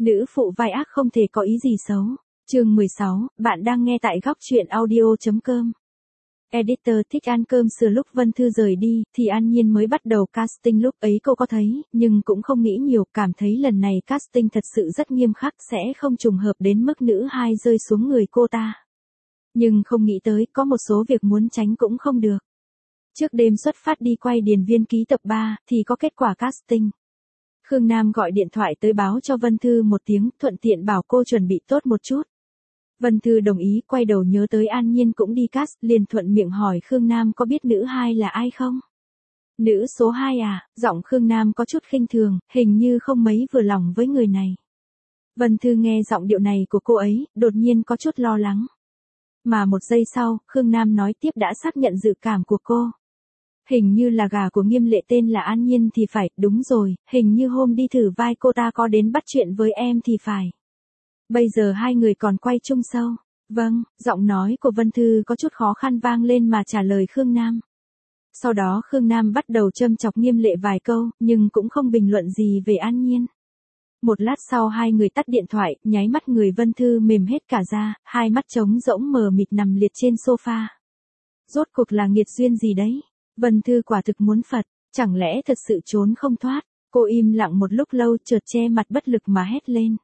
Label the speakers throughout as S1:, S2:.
S1: Nữ phụ vai ác không thể có ý gì xấu. Chương 16, bạn đang nghe tại góc truyện audio.com. Editor thích ăn cơm sửa lúc Vân Thư rời đi, thì An Nhiên mới bắt đầu casting lúc ấy cô có thấy, nhưng cũng không nghĩ nhiều, cảm thấy lần này casting thật sự rất nghiêm khắc sẽ không trùng hợp đến mức nữ hai rơi xuống người cô ta. Nhưng không nghĩ tới có một số việc muốn tránh cũng không được. Trước đêm xuất phát đi quay Điền Viên Ký tập 3, thì có kết quả casting. Khương Nam gọi điện thoại tới báo cho Vân Thư một tiếng, thuận tiện bảo cô chuẩn bị tốt một chút. Vân Thư đồng ý, quay đầu nhớ tới An Nhiên cũng đi cast, liền thuận miệng hỏi Khương Nam có biết nữ hai là ai không? Nữ số 2 à? Giọng Khương Nam có chút khinh thường, hình như không mấy vừa lòng với người này. Vân Thư nghe giọng điệu này của cô ấy, đột nhiên có chút lo lắng. Mà một giây sau, Khương Nam nói tiếp đã xác nhận dự cảm của cô. Hình như là gà của Nghiêm Lệ tên là An Nhiên thì phải, đúng rồi, hình như hôm đi thử vai cô ta có đến bắt chuyện với em thì phải. Bây giờ hai người còn quay chung show. Vâng, giọng nói của Vân Thư có chút khó khăn vang lên mà trả lời Khương Nam. Sau đó Khương Nam bắt đầu châm chọc Nghiêm Lệ vài câu, nhưng cũng không bình luận gì về An Nhiên. Một lát sau hai người tắt điện thoại, nháy mắt người Vân Thư mềm hết cả ra, hai mắt trống rỗng mờ mịt nằm liệt trên sofa. Rốt cuộc là nghiệt duyên gì đấy? Vân Thư quả thực muốn phật, chẳng lẽ thật sự trốn không thoát? Cô im lặng một lúc lâu chợt che mặt bất lực mà hét lên.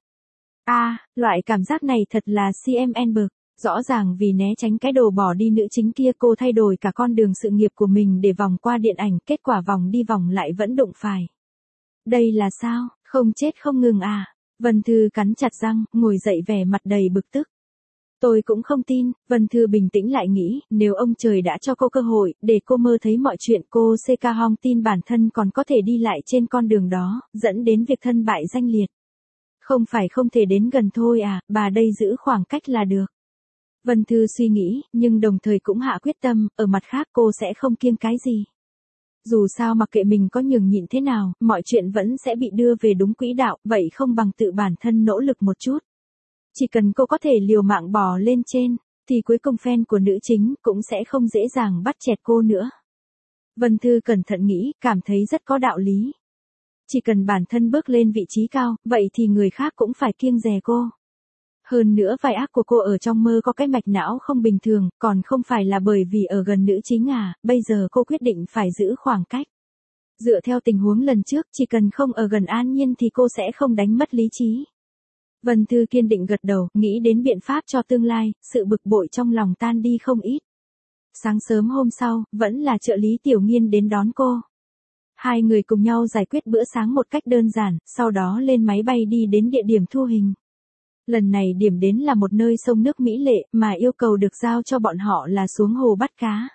S1: Loại cảm giác này thật là CMN bực. Rõ ràng vì né tránh cái đồ bỏ đi nữ chính kia cô thay đổi cả con đường sự nghiệp của mình để vòng qua điện ảnh, kết quả vòng đi vòng lại vẫn đụng phải. Đây là sao, không chết không ngừng à? Vân Thư cắn chặt răng, ngồi dậy vẻ mặt đầy bực tức. Tôi cũng không tin, Vân Thư bình tĩnh lại nghĩ, nếu ông trời đã cho cô cơ hội, để cô mơ thấy mọi chuyện cô CK Hong tin bản thân còn có thể đi lại trên con đường đó, dẫn đến việc thân bại danh liệt. Không phải không thể đến gần thôi à, bà đây giữ khoảng cách là được. Vân Thư suy nghĩ, nhưng đồng thời cũng hạ quyết tâm, ở mặt khác cô sẽ không kiêng cái gì. Dù sao mặc kệ mình có nhường nhịn thế nào, mọi chuyện vẫn sẽ bị đưa về đúng quỹ đạo, vậy không bằng tự bản thân nỗ lực một chút. Chỉ cần cô có thể liều mạng bò lên trên, thì cuối cùng fan của nữ chính cũng sẽ không dễ dàng bắt chẹt cô nữa. Vân Thư cẩn thận nghĩ, cảm thấy rất có đạo lý. Chỉ cần bản thân bước lên vị trí cao, vậy thì người khác cũng phải kiêng dè cô. Hơn nữa vai ác của cô ở trong mơ có cái mạch não không bình thường, còn không phải là bởi vì ở gần nữ chính à, bây giờ cô quyết định phải giữ khoảng cách. Dựa theo tình huống lần trước, chỉ cần không ở gần An Nhiên thì cô sẽ không đánh mất lý trí. Vân Thư kiên định gật đầu, nghĩ đến biện pháp cho tương lai, sự bực bội trong lòng tan đi không ít. Sáng sớm hôm sau, vẫn là trợ lý Tiểu Nghiên đến đón cô. Hai người cùng nhau giải quyết bữa sáng một cách đơn giản, sau đó lên máy bay đi đến địa điểm thu hình. Lần này điểm đến là một nơi sông nước mỹ lệ, mà yêu cầu được giao cho bọn họ là xuống hồ bắt cá.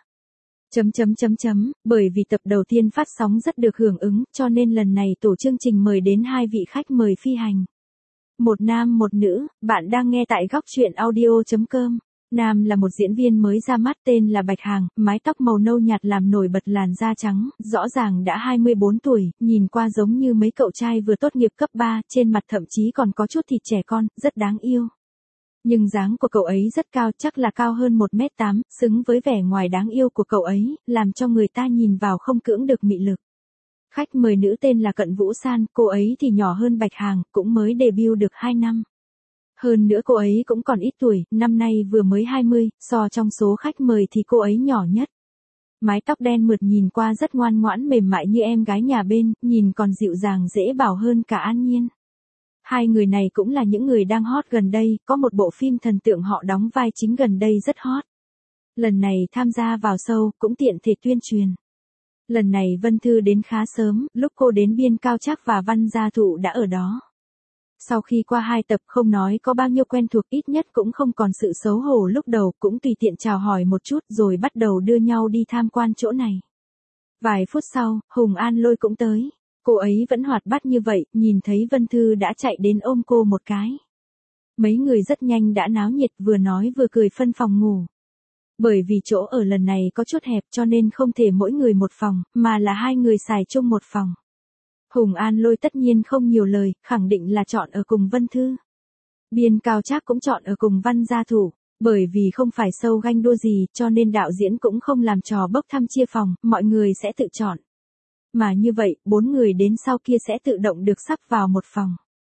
S1: Bởi vì tập đầu tiên phát sóng rất được hưởng ứng, cho nên lần này tổ chương trình mời đến hai vị khách mời phi hành. Một nam một nữ, bạn đang nghe tại góc truyện audio.com. Nam là một diễn viên mới ra mắt tên là Bạch Hàng, mái tóc màu nâu nhạt làm nổi bật làn da trắng, rõ ràng đã 24 tuổi, nhìn qua giống như mấy cậu trai vừa tốt nghiệp cấp 3, trên mặt thậm chí còn có chút thịt trẻ con, rất đáng yêu. Nhưng dáng của cậu ấy rất cao, chắc là cao hơn 1m8, xứng với vẻ ngoài đáng yêu của cậu ấy, làm cho người ta nhìn vào không cưỡng được mị lực. Khách mời nữ tên là Cận Vũ San, cô ấy thì nhỏ hơn Bạch Hàng, cũng mới debut được 2 năm. Hơn nữa cô ấy cũng còn ít tuổi, năm nay vừa mới 20, so trong số khách mời thì cô ấy nhỏ nhất. Mái tóc đen mượt nhìn qua rất ngoan ngoãn mềm mại như em gái nhà bên, nhìn còn dịu dàng dễ bảo hơn cả An Nhiên. Hai người này cũng là những người đang hot gần đây, có một bộ phim thần tượng họ đóng vai chính gần đây rất hot. Lần này tham gia vào show, cũng tiện thể tuyên truyền. Lần này Vân Thư đến khá sớm, lúc cô đến Biên Cao Trác và Văn Gia Thụ đã ở đó. Sau khi qua 2 tập không nói có bao nhiêu quen thuộc, ít nhất cũng không còn sự xấu hổ lúc đầu, cũng tùy tiện chào hỏi một chút rồi bắt đầu đưa nhau đi tham quan chỗ này. Vài phút sau, Hùng An Lôi cũng tới. Cô ấy vẫn hoạt bát như vậy, nhìn thấy Vân Thư đã chạy đến ôm cô một cái. Mấy người rất nhanh đã náo nhiệt, vừa nói vừa cười phân phòng ngủ. Bởi vì chỗ ở lần này có chút hẹp cho nên không thể mỗi người một phòng, mà là hai người xài chung một phòng. Hùng An Lôi tất nhiên không nhiều lời, khẳng định là chọn ở cùng Vân Thư. Biên Cao Trác cũng chọn ở cùng Văn Gia Thủ, bởi vì không phải show ganh đua gì, cho nên đạo diễn cũng không làm trò bốc thăm chia phòng, mọi người sẽ tự chọn. Mà như vậy, 4 người đến sau kia sẽ tự động được sắp vào một phòng.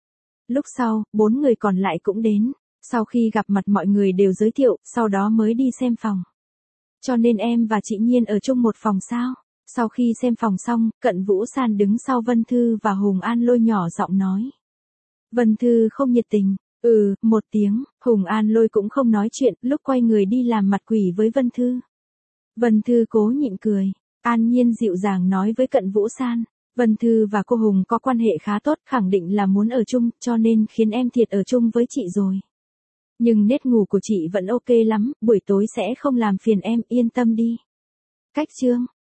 S1: Lúc sau, 4 người còn lại cũng đến. Sau khi gặp mặt mọi người đều giới thiệu, sau đó mới đi xem phòng. Cho nên em và chị Nhiên ở chung một phòng sao? Sau khi xem phòng xong, Cận Vũ San đứng sau Vân Thư và Hùng An Lôi nhỏ giọng nói. Vân Thư không nhiệt tình. Một tiếng, Hùng An Lôi cũng không nói chuyện, lúc quay người đi làm mặt quỷ với Vân Thư. Vân Thư cố nhịn cười. An Nhiên dịu dàng nói với Cận Vũ San. Vân Thư và cô Hùng có quan hệ khá tốt, khẳng định là muốn ở chung, cho nên khiến em thiệt ở chung với chị rồi. Nhưng nết ngủ của chị vẫn ok lắm, buổi tối sẽ không làm phiền em, yên tâm đi. Cách chương